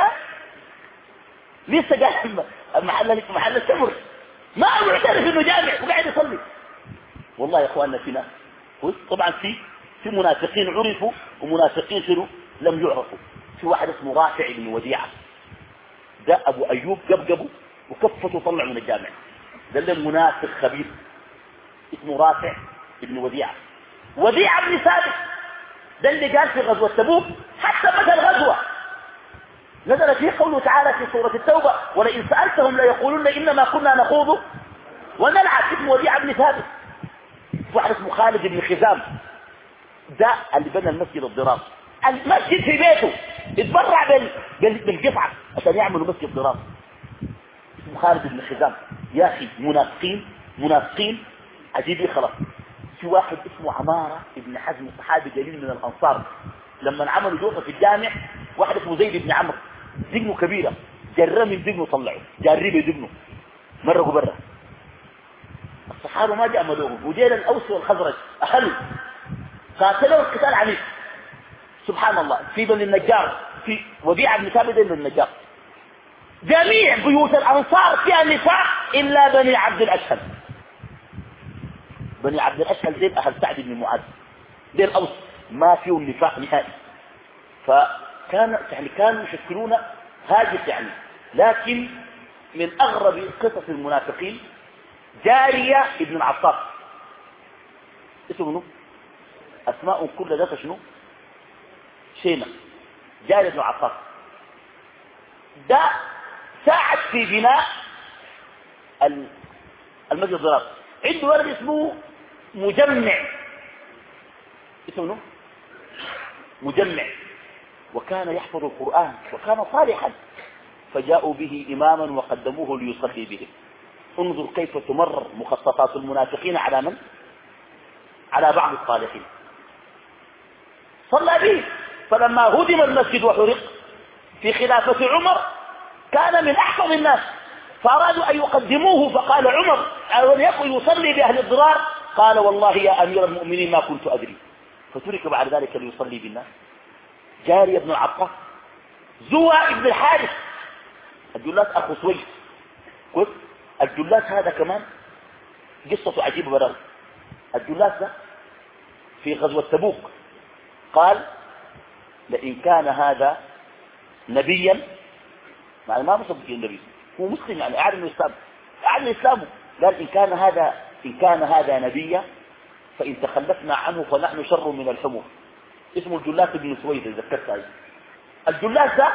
لسه قال محل محل التمر ما معترف انه جامع وقاعد يصلي. والله يا اخواننا في ناس طبعا في في منافقين عرفوا ومنافقين شنو لم يعرفوا. في واحد اسمه رافع بن وديعة ده ابو ايوب قبقبه وكفته طلع من الجامع. ده اللي منافق خبيث اسمه رافع بن وديعة. وديعة بن ثابت ده اللي قال في غزوة تبوك حتى بدأ الغزوة نزل فيه قوله تعالى في سورة التوبة ولئن سألتهم ليقولون إنما كنا نخوض ونلعب اسمه وديع بن ثابت، واحد اسمه خالد بن خزام، ده اللي بنى المسجد الضرار. المسجد في بيته اتبرع بال... بال... بالقطعة عشان يعملوا مسجد ضرار. اسمه خالد بن خزام. يا أخي منافقين منافقين عجيبين خلاص. في واحد اسمه عمارة ابن حزم صحابي جليل من الأنصار، لما عملوا جوفة في الجامع واحد اسمه زيد بن عمرو دقنه كبيرة، جرى من دقنه طلعه، جاري بدقنه مرقوا برا. الصحابة ما جاء ملوهم، وجيل الأوس والخزرج أخلوا قاتلوا القتال عنيف. سبحان الله. في بني النجار، في وديع بن ثابت بن النجار، جميع بيوت الأنصار فيها نساء إلا بني عبد الأشهل. بني عبد الأشهل دين أهل سعد بن معاذ، دين الأوس ما فيهم نفاق نهائي. فكان يعني كانوا يشكلون هاجس يعني. لكن من أغرب قصص المنافقين جارية ابن العطاس، اسمه منه أسماء كل ذات شنو شيمة. جارية ابن العطاس ده ساعد في بناء المسجد الضرار. عنده ولد اسمه مجمع، اسمه مجمع، وكان يحفظ القرآن وكان صالحا، فجاءوا به إماما وقدموه ليصلي بهم. انظر كيف تمرر مخططات المنافقين على من؟ على بعض الصالحين. صلى به، فلما هدم المسجد وحرق في خلافة عمر كان من أحفظ الناس، فأرادوا أن يقدموه، فقال عمر أن يكن يصلي بأهل الضرار، قال والله يا أمير المؤمنين ما كنت أدري، فترك بعد ذلك ليصلي بالناس. جاري بن العطاس. زوى ابن الحارث الجلاس أخو سويد، قلت الجلاس هذا كمان قصته عجيبة براو. الجلاس ده في غزوة تبوك قال لئن كان هذا نبيا، يعني ما مصدق النبي، هو مسلم يعني أعلن الإسلام أعلن إسلامه، قال إن كان هذا إن كان هذا نبيا فإن تخلفنا عنه فنحن شر من الحمر. اسمه الجلاس بن سويد إذا ذكرت هذا. الجلاس ده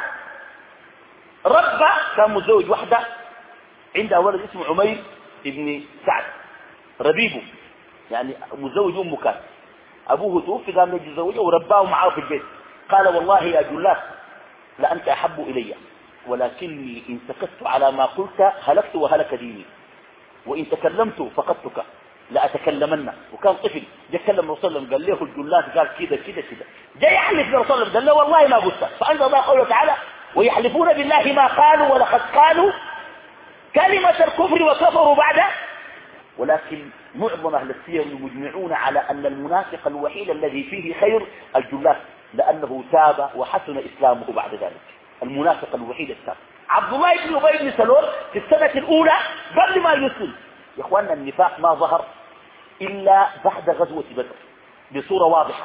ربى، كان متزوج واحدة عندها ولد اسمه عمير ابن سعد ربيبه، يعني متزوج أمه، كان أبوه توفي قام يجي يتزوجه ورباه معه في البيت. قال والله يا جلاس لأنت أحب إلي، ولكني إن سكت على ما قلت هلكت وهلك ديني، وإن تكلمت فقدتك لأتكلمن. وكان طفل جاء كلم الرسول صلى الله عليه وسلم قال له الجلاس قال كذا كذا كذا، جاء يحلف للرسول صلى الله عليه وسلم قال له والله ما قلت. فأنزل الله قوله تعالى ويحلفون بالله ما قالوا ولقد قالوا كلمة الكفر وكفروا بعد. ولكن معظم أهل السير مجمعون على أن المنافق الوحيد الذي فيه خير الجلاس، لأنه تاب وحسن إسلامه بعد ذلك. المنافق الوحيد التاب. عبد الله بن أبي بن سلول في السنة الأولى قبل ما يسلم، يا إخواننا النفاق ما ظهر إلا بعد غزوة بدر بصورة واضحة.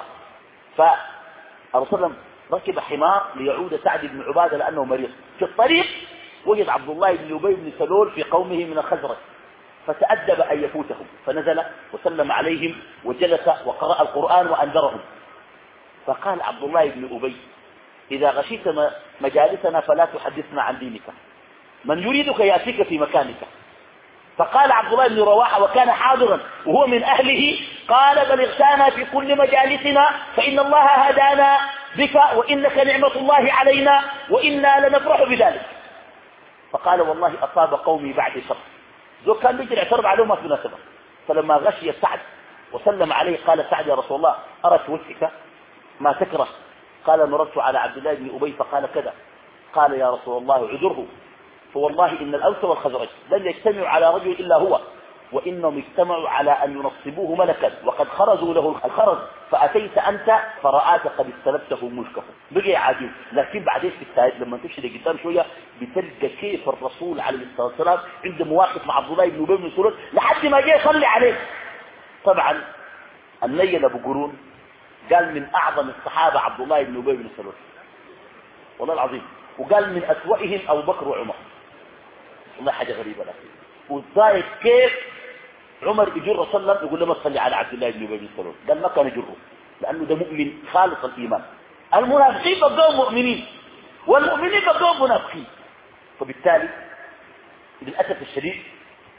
فالرسول ركب حمار ليعود سعد بن عبادة لأنه مريض، في الطريق وجد عبد الله بن أبي بن سلول في قومه من الخزرج، فتأدب أن يفوتهم، فنزل وسلم عليهم وجلس وقرأ القرآن وأنذرهم. فقال عبد الله بن أبي إذا غشيت مجالسنا فلا تحدثنا عن دينك، من يريدك يأتيك في مكانك. فقال عبد الله بن رواحة وكان حاضرا وهو من أهله، قال بل اغتانا في كل مجالسنا فإن الله هدانا بك وإنك نعمة الله علينا وإنا لنفرح بذلك. فقال والله أصاب قومي بعد شر، ذو كان بيجي اعترض عليهم ما في مناسبة. فلما غشي سعد وسلم عليه قال سعد يا رسول الله أرى في وجهك ما تكره. قال مررت على عبد الله بن أبي فقال كذا. قال يا رسول الله عذره، فوالله إن الأوس والخزرج لن يجتمعوا على رجل إلا هو، وإنهم اجتمعوا على أن ينصبوه ملكا وقد خرجوا له الخرج، فأتيت أنت فرآك قد استلبته ملكه. بقي عجيب. لكن بعدين في التاريخ لما تمشي قدام شوية بتلقى كيف الرسول عليه الصلاة والسلام عنده مواقف مع عبد الله بن أبي بن سلول لحد ما جاء يصلي عليه. طبعا النيل أبو قرون قال من أعظم الصحابة عبد الله بن أبي بن سلول والله العظيم، وقال من أسوأهم أبو بكر وعمر. والله حاجة غريبة لكن وضايق كيف عمر يجر صلى الله يقول له ما تصلي على عبد الله بن أبي بن سلول، قال ما كان يجره لأنه ده مؤمن خالص الإيمان. المنافقين بدهم مؤمنين والمؤمنين بدهم منافقين. فبالتالي للأسف الشديد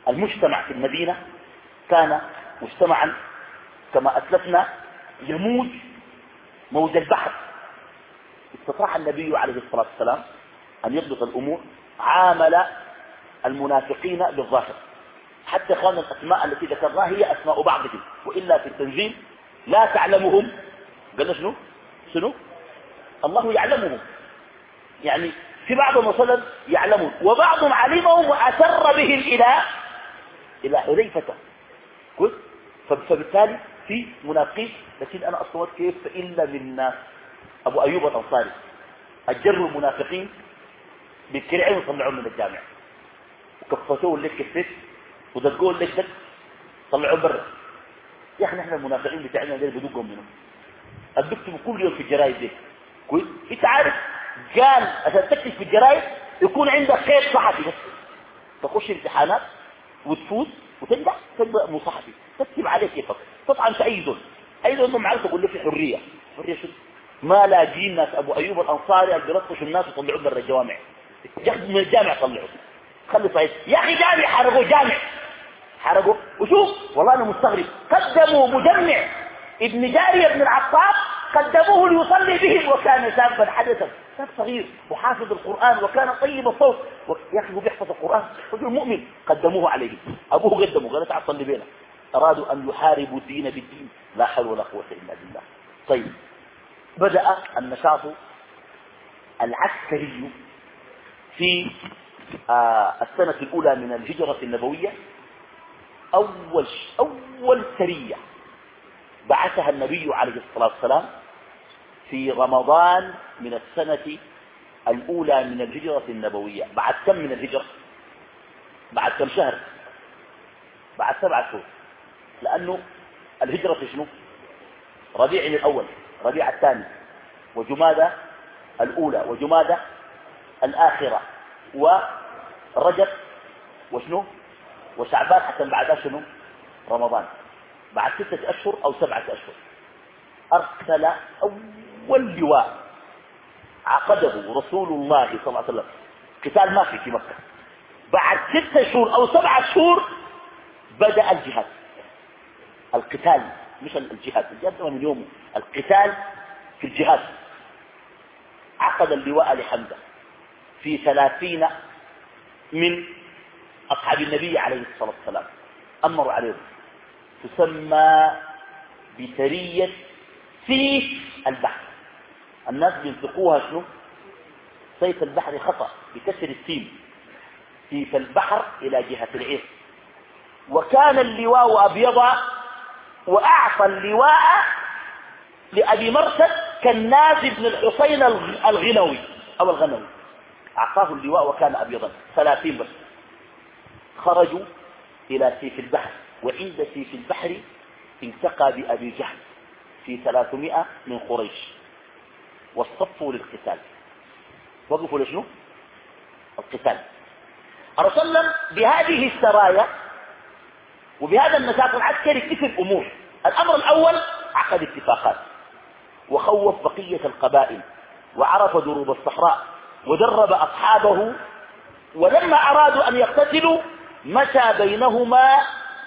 المجتمع في المدينة كان مجتمعا كما أسلفنا يموج موج البحر. استطاع النبي عليه الصلاة والسلام أن يضبط الأمور، عامل المنافقين بالظاهر، حتى كان الأسماء التي ذكرناها هي أسماء بعضهم، وإلا في التنزيل لا تعلمهم. قال شنو شنو الله يعلمهم، يعني في بعضهم مثلا يعلمون، وبعضهم علمهم وأسر بهم إلى إلى حذيفة. فبالتالي في منافقين، لكن أنا أصوت كيف إلا من الناس. أبو أيوب الأنصاري أجروا المنافقين بالكرعين وطلعوه من الجامع، وكفتوه لك كفت ودقوه لك دق، طلعوه برا. يا أخي نحن المنافقين بتاعنا دول بدقهم منهم، بيكتبوا كل يوم في الجرايد دي. كويس، انت عارف قال عشان تكتب في الجرايد يكون عندك خير صحفي بس، تخش امتحانات وتفوز وتنجح تبقى مو صحفي، تكتب عليك كيفك، تطعن في اي زول، اي زول معك تقول له في حريه. حريه شو؟ ما لاقي ناس ابو ايوب الانصاري اللي بيرطشوا الناس ويطلعوا برا الجوامع، ياخذوا من الجامع طلعوا. خلي صحيح يا اخي جامع حرقوا، جامع حرقوا. وشوف والله انا مستغرب، قدموا مجمع ابن جارية بن العطار، قدموه ليصلي بهم وكان شابا حدثا، شاب صغير وحافظ القرآن وكان طيب الصوت، يا اخي هو بيحفظ القرآن رجل مؤمن، قدموه عليه. ابوه قدمه قال تعال صلي بينا. ارادوا ان يحاربوا الدين بالدين، لا حول ولا قوة الا بالله. طيب، بدأ النشاط العسكري في آه السنة الأولى من الهجرة النبوية. أول أول سرية بعثها النبي عليه الصلاة والسلام في رمضان من السنة الأولى من الهجرة النبوية. بعد كم من الهجرة؟ بعد كم شهر؟ بعد سبعة شهور، لأنه الهجرة في شنو؟ ربيع الأول، ربيع الثاني، وجمادى الأولى، وجمادى الآخرة، ورجب، وشنو؟ وشعبان، حتى بعدها شنو؟ رمضان. بعد ستة أشهر أو سبعة أشهر أرسل أول لواء عقده رسول الله صلى الله عليه وسلم. قتال ما في في مكة. بعد ستة شهور أو سبعة شهور بدأ الجهاد، القتال مش الجهاد، الجهاد من يومه، القتال في الجهاد. عقد اللواء لحمزة في ثلاثين من أصحاب النبي عليه الصلاة والسلام، أمروا عليهم، تسمى بسرية سيف البحر. الناس بينطقوها شنو؟ سيف البحر خطأ بكسر السين، سيف البحر إلى جهة العير. وكان اللواء أبيضا، وأعطى اللواء لأبي مرثد كالناز بن الحسين الغنوي أو الغنوي، أعطاه اللواء وكان أبيضا. ثلاثين بس خرجوا إلى سيف البحر، وعند سيف البحر التقى بأبي جهل في ثلاثمائة من قريش، واصطفوا للقتال. وقفوا لشنو؟ القتال. أرسلنا بهذه السرايا وبهذا النشاط العسكري كثر أمور. الأمر الأول عقد اتفاقات، وخوف بقية القبائل، وعرف دروب الصحراء، ودرب أصحابه. ولما أرادوا أن يقتتلوا مشى بينهما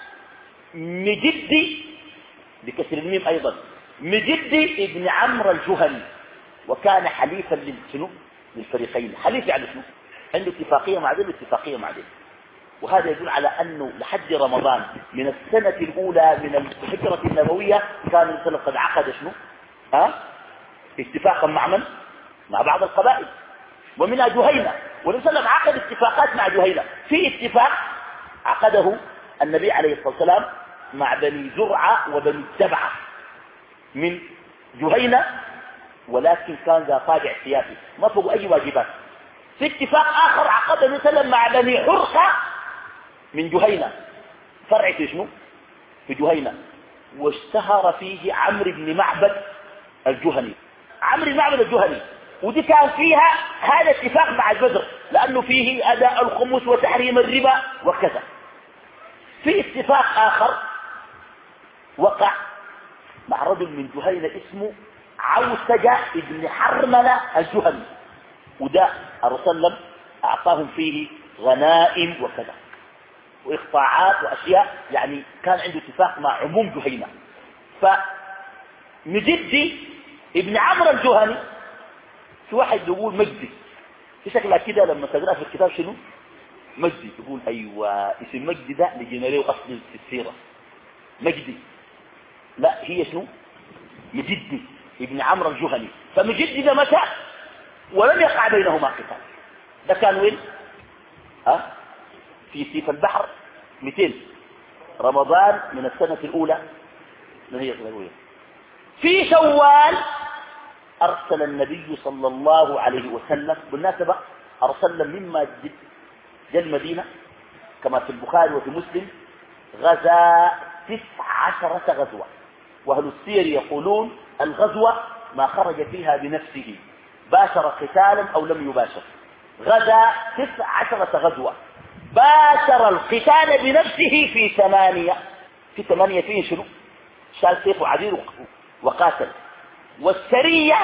مجد بكسر الميم أيضا، مجد ابن عمرو الجهني، وكان حليفا للشنو؟ للفريقين. حليف يعني شنو؟ عنده اتفاقية مع ذلك اتفاقية مع ذلك. وهذا يدل على أنه لحد رمضان من السنة الأولى من الهجرة النبوية كان الرسول قد عقد شنو؟ ها؟ اتفاقا مع من؟ مع بعض القبائل، ومنها جهينة. والرسول عقد اتفاقات مع جهينة. في اتفاق عقده النبي عليه الصلاة والسلام مع بني زرعة وبني السبعة من جهينة، ولكن كان ذا طابع سياسي ما فوق أي واجبات. في اتفاق آخر عقده الرسول مع بني حرقة من جهينة، فرع في شنو؟ في جهينة. واشتهر فيه عمرو بن معبد الجهني، عمرو بن معبد الجهني، ودي كان فيها هذا اتفاق مع البدر، لأنه فيه أداء الخمس وتحريم الربا وكذا. في اتفاق آخر وقع مع رجل من جهينة اسمه عوسجة ابن حرملة الجهني، وده الرسول أعطاهم فيه غنائم وكذا. وإقطاعات وأشياء، يعني كان عنده اتفاق مع عموم جهينة. فمجدي ابن عمرو الجهني، في واحد يقول مجدي في شكلها كده لما تقرأ في الكتاب شنو مجدي، تقول أيوة اسم مجدي ده لجينا له أصل في السيرة مجدي، لا هي شنو مجدي ابن عمرو الجهني. فمجدي ده متى ولم يقع بينهما قتال، ده كان وين ها في سيف البحر مئتين رمضان من السنة الأولى من هي السنة الأولى. في شوال أرسل النبي صلى الله عليه وسلم، بالنسبة أرسل مما جاء المدينة كما في البخاري وفي مسلم، غزا تسع عشرة غزوة، وأهل السير يقولون الغزوة ما خرج فيها بنفسه، باشر قتالا أو لم يباشر. غزا تسع عشرة غزوة، باشر القتال بنفسه في ثمانية، في ثمانية فيه شنو شال سيف وعبير وقاتل. والسرية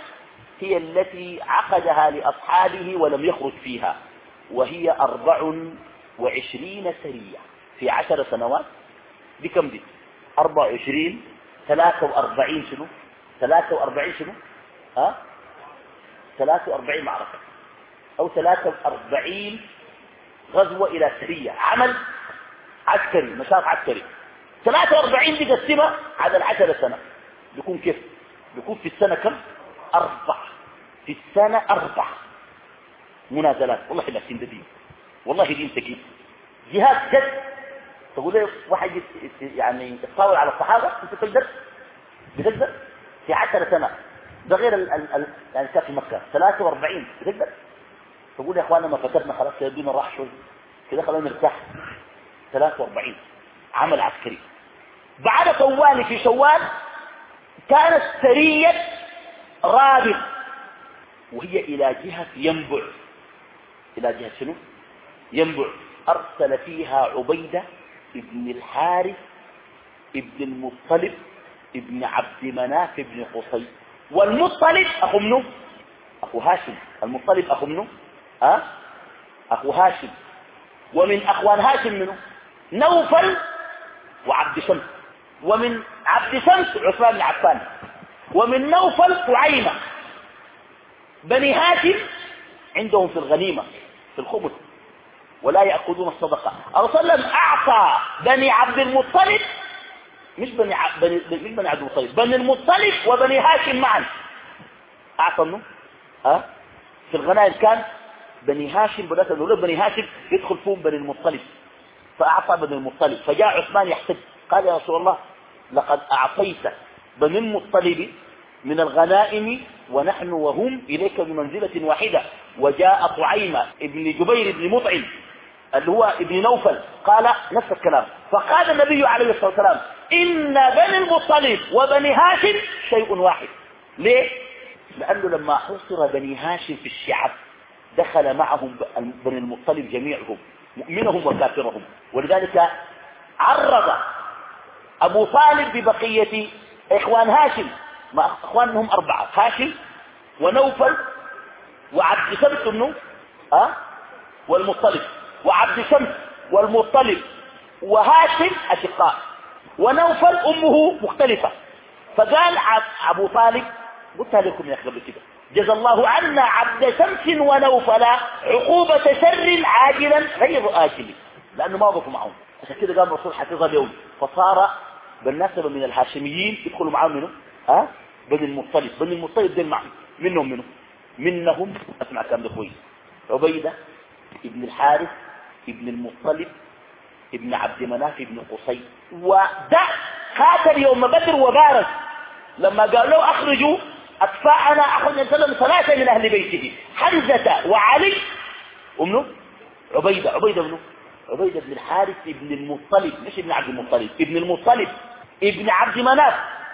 هي التي عقدها لأصحابه ولم يخرج فيها، وهي أربع وعشرين سرية في عشر سنوات. دي كم دي أربع وعشرين ثلاثة وأربعين شنو ثلاثة وأربعين شنو ها ثلاثة وأربعين معركة أو ثلاثة وأربعين غزوة إلى سرية، عمل عسكري نشاط عسكري. ثلاثة وأربعين دي قسمة على العشر سنة، بيكون كيف بيكون في السنة كم أربع، في السنة أربع منازلات. والله لا تندبين، والله دين تجيب جهاد جد. تقول لي واحد يعني يتطاول على الصحابة، انت تقدر بتقدر في عشر سنة، ده غير ال ال ال يعني كان في مكة ثلاثة وأربعين بتقدر. تقول يا اخوانا ما فترنا خلاص يدينا راح شوي كده خلينا نرتاح. ثلاثة وأربعين عمل عسكري. بعد طوال في شوال كانت سرية رابغ، وهي إلى جهة ينبع، إلى جهة شنو ينبع. أرسل فيها عبيدة ابن الحارث ابن المطلب ابن عبد مناف ابن قصي. والمطلب أخو منه أخو هاشم، المطلب أخو منه أه؟ أخو هاشم. ومن أخوان هاشم منه نوفل وعبد شمس، ومن عبد شمس عثمان بن عفان، ومن نوفل طعيمة. بني هاشم عندهم في الغنيمة في الخبز ولا يأخذون الصدقة. الرسول صلى الله عليه وسلم أعطى بني عبد المطلب، مش بني ع... بني مش بني عبد المطلب، بني المطلب وبني هاشم معا أعطى منه أه؟ في الغنائم كان بني هاشم بدأت الأولاد بني هاشم يدخل فيهم بني المطلب، فأعطى بني المطلب. فجاء عثمان يحتج قال يا رسول الله لقد أعطيت بني المطلب من الغنائم ونحن وهم إليك بمنزلة واحدة. وجاء طعيمة ابن جبير بن مطعم اللي هو ابن نوفل قال نفس الكلام. فقال النبي عليه الصلاة والسلام إن بني المطلب وبني هاشم شيء واحد. ليه؟ لأنه لما حصر بني هاشم في الشعب دخل معهم بني المطلب جميعهم مؤمنهم وكافرهم، ولذلك عرض أبو طالب ببقية إخوان هاشم، ما أخوانهم أربعة، هاشم ونوفل وعبد شمس بن أه؟ والمطلب، وعبد شمس والمطلب وهاشم أشقاء، ونوفل أمه مختلفة. فقال أبو طالب قلت لكم يا أخي قبل كده جزا الله عنا عبد شمس ونوفل عقوبة شر عاجلا غير آجل، لأنه ما وقفوا معهم. عشان كده قام الرسول حفظها اليوم، فصار بالنسبة من الهاشميين يدخلوا معهم منه ها بني المطلب. بني المطلب دين معهم منهم منه منهم اسمع كلام ده كويس، عبيدة ابن الحارث ابن المطلب ابن عبد مناف ابن قصي. وده قاتل يوم بدر وبارز لما قال له اخرجوا اكفاءنا، اخرج سلم ثلاثة من اهل بيته، حمزة وعلي ومنه عبيدة عبيدة منه عبيدة بن الحارث ابن المطلب، مش ابن عبد المطلب، ابن المطلب ابن عبد مناف.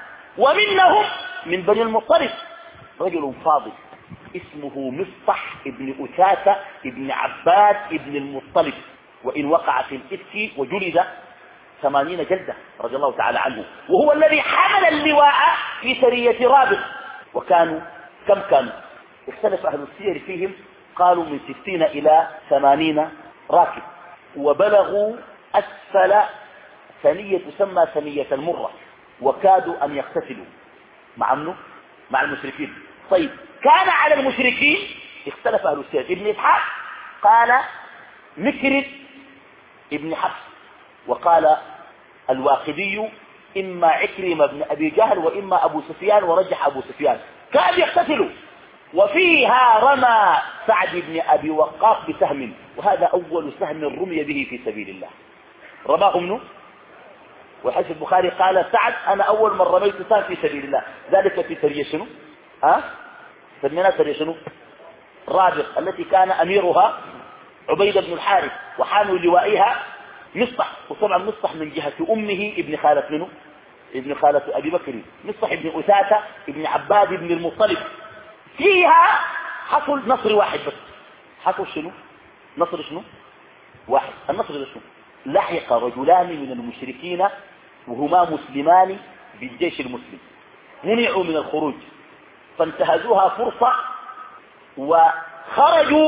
ومنهم من بني المطلب رجل فاضل اسمه مصطح ابن أثاثة ابن عباد ابن المطلب، وإن وقع في الإفك وجلد ثمانين جلدة رضي الله تعالى عنه، وهو الذي حمل اللواء في سرية رابغ. وكانوا كم كانوا اختلف أهل السير فيهم، قالوا من ستين إلى ثمانين راكب، وبلغوا أسفل ثنية تسمى ثنية المرة، وكادوا أن يقتتلوا مع منه مع المشركين. طيب كان على المشركين اختلف أهل السير. ابن إسحاق قال مكرد ابن حفص، وقال الواقدي إما عكرمة بن أبي جهل وإما أبو سفيان، ورجح أبو سفيان. كانوا يقتتلوا، وفيها رمى سعد بن أبي وقاص بسهم، وهذا أول سهم رمي به في سبيل الله، رماه منه. وحديث البخاري قال سعد أنا أول من رميت سهم في سبيل الله، ذلك في سرية شنو؟ ها؟ سمينا سرية شنو؟ رابغ، التي كان أميرها عبيد بن الحارث، وحامل لوائها مصطح. وطبعا مصطح من جهة أمه ابن خالة منه ابن خالة أبي بكر، مصطح ابن أساسة ابن عباد بن المطلب. فيها حصل نصر واحد بس. حصل شنو؟ نصر شنو؟ واحد. النصر ده شنو؟ لحق رجلان من المشركين وهما مسلمان بالجيش المسلم، منعوا من الخروج، فانتهزوها فرصة وخرجوا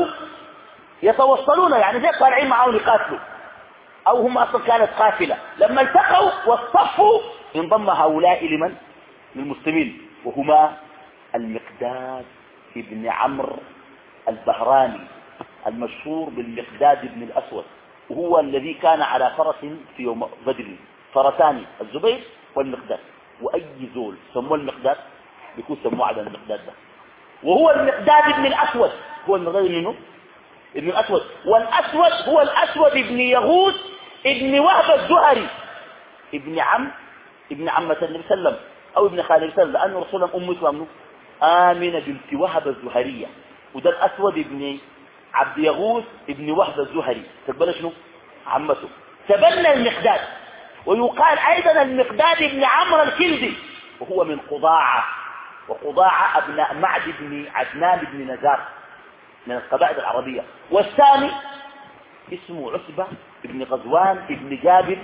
يتوصلون، يعني زي طالعين معهم يقاتلوا، أو هم أصلا كانت قافلة. لما التقوا واصطفوا انضم هؤلاء لمن؟ للمسلمين، وهما المقداد ابن عمرو البهراني المشهور بالمقداد بن الأسود، وهو الذي كان على فرس في يوم بدر، فرسان الزبير والمقداد. وأي زول سموه المقداد بيكون سموه على المقداد ده، وهو المقداد بن الأسود. هو المقداد منه ابن الأسود، والأسود هو الأسود ابن يغوث ابن وهب الزهري، ابن عم ابن عمة النبي صلى الله عليه وسلم أو ابن خالد النبي صلى الله عليه وسلم، لأن رسول الله أمه أمنه آمنة بنت وهب الزهرية، وده الأسود ابن عبد يغوث ابن وهب الزهري تقبل شنو؟ عمته. تبنى المقداد، ويقال أيضا المقداد ابن عمرو الكلدي، وهو من قضاعة، وقضاعة أبناء معد بن عدنان بن نزار من القبائل العربية. والثاني اسمه عتبة ابن غزوان ابن جابر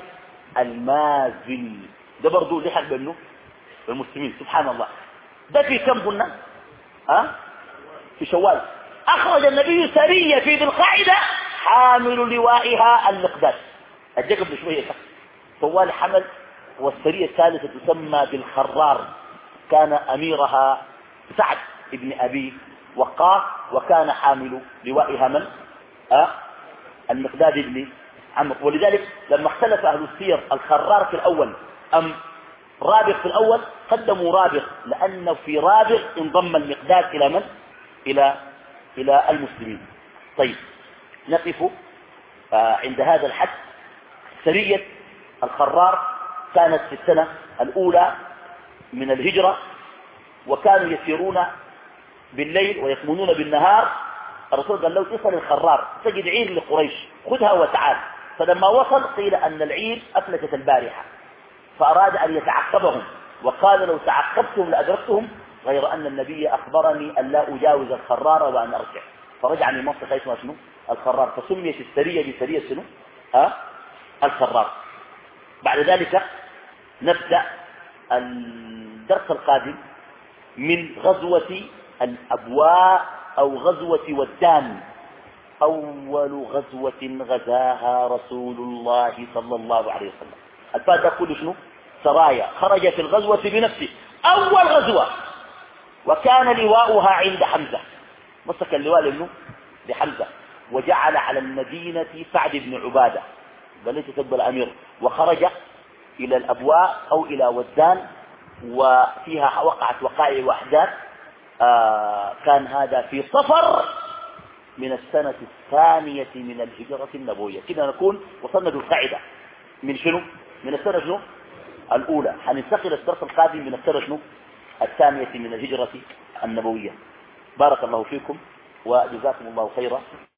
المازني، ده برضو لحق بأنه المسلمين. سبحان الله. ده في كم قلنا؟ أه؟ في شوال. أخرج النبي سرية في ذي القاعدة حامل لوائها المقداد. أجيك ابن شوية طوال حمل. والسرية الثالثة تسمى بالخرار، كان أميرها سعد ابن أبي وقاص، وكان حامل لوائها من؟ أه؟ المقداد ابن عمرو. ولذلك لما اختلف أهل السير الخرار في الأول أم رابغ في الأول، قدموا رابغ، لأنه في رابغ انضم المقداد إلى من؟ إلى إلى المسلمين. طيب نقف آه عند هذا الحد. سرية الخرار كانت في السنة الأولى من الهجرة، وكانوا يسيرون بالليل ويكمنون بالنهار. الرسول قال لو تصل الخرار تجد عير لقريش خذها وتعال. فلما وصل قيل أن العير أفلتت البارحة، فأراد أن يتعقبهم، وقال لو تعقبتهم لأدركتهم، غير أن النبي أخبرني أن لا أجاوز الخرار وأن أرجع. فرجع من منطقة اسمها شنو؟ الخرار، فسميت السرية بسرية شنو؟ ها؟ الخرار. بعد ذلك نبدأ الدرس القادم من غزوة الأبواء أو غزوة ودان، أول غزوة غزاها رسول الله صلى الله عليه وسلم. الفاتحة كل شنو؟ سرايا، خرج في الغزوة بنفسه، أول غزوة، وكان لواؤها عند حمزة، مسك اللواء لمنه؟ لحمزة، وجعل على المدينة سعد بن عبادة بل تسبب الأمير، وخرج إلى الأبواء أو إلى ودان، وفيها وقعت وقائع وأحداث. آه كان هذا في صفر من السنة الثانية من الهجرة النبوية. كده نكون وصلنا للقاعدة من شنو؟ من السنة شنو؟ الأولى. حننتقل الدرس القادم من السنة شنو؟ الثانية من الهجرة النبوية. بارك الله فيكم وجزاكم الله خيرا.